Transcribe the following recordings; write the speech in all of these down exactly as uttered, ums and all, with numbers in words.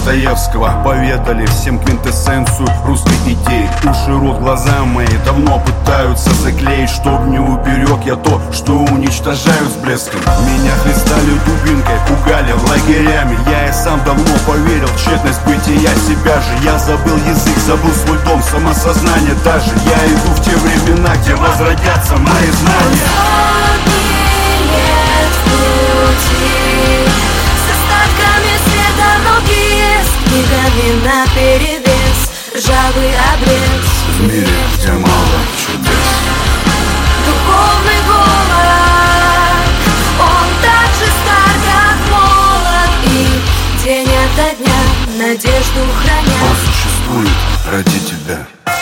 Достоевского поведали всем квинтэссенцию русской идеи. Уши, рот, глаза мои давно пытаются заклеить, чтоб не уберег я то, что уничтожают с блеском. Меня хлестали дубинкой, пугали лагерями. Я и сам давно поверил в тщетность бытия себя же. Я забыл язык, забыл свой дом, самосознание даже. Я иду в те времена, где возродятся мои знания. С остатками света, но без книгами наперевес, ржавый обрез. В мире, где мало чудес. Духовный голод, он так же стар, как молод, и день ото дня надежду храня. Он существует ради тебя.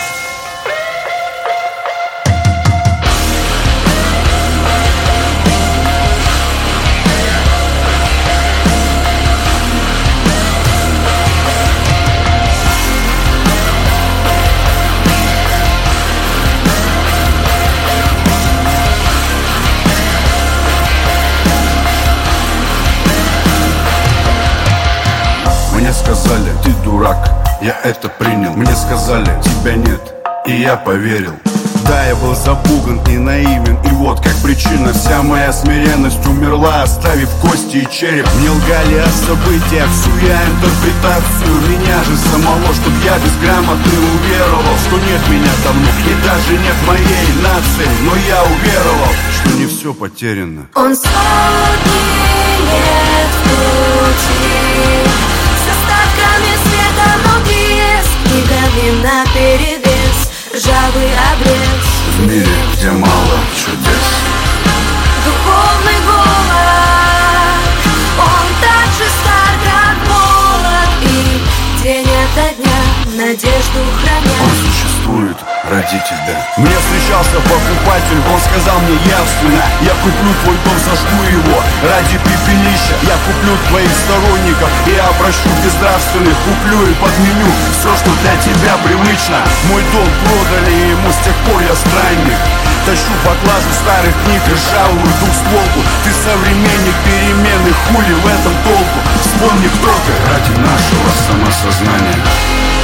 Мне сказали, ты дурак, я это принял. Мне сказали, тебя нет, и я поверил. Да, я был запуган и наивен, и вот как причина вся моя смиренность умерла, оставив кости и череп. Мне лгали о событиях, всю я интерпретацию меня же самого, чтоб я безграмотный уверовал, что нет меня давно, и даже нет моей нации. Но я уверовал, что не все потеряно. Он сотни лет в пути, с остатками света, но без книгами наперевес, ржавый обрез. В мире, где мало чудес. Духовный голод, он так же стар, как молод, и день ото дня надежду храня. Он существует ради тебя. Мне встречался покупатель, он сказал мне явственно: я куплю твой дом, сожгу его ради пепелища. Я куплю твоих сторонников и обращу безнравственных. Куплю и подменю все, что для тебя привычно. Мой дом продали, и ему с тех пор я странник. Тащу поклажу старых книг, ржавую двухстволку. Ты современник перемены, хули в этом толку? Вспомни, кто ты ради нашего самосознания.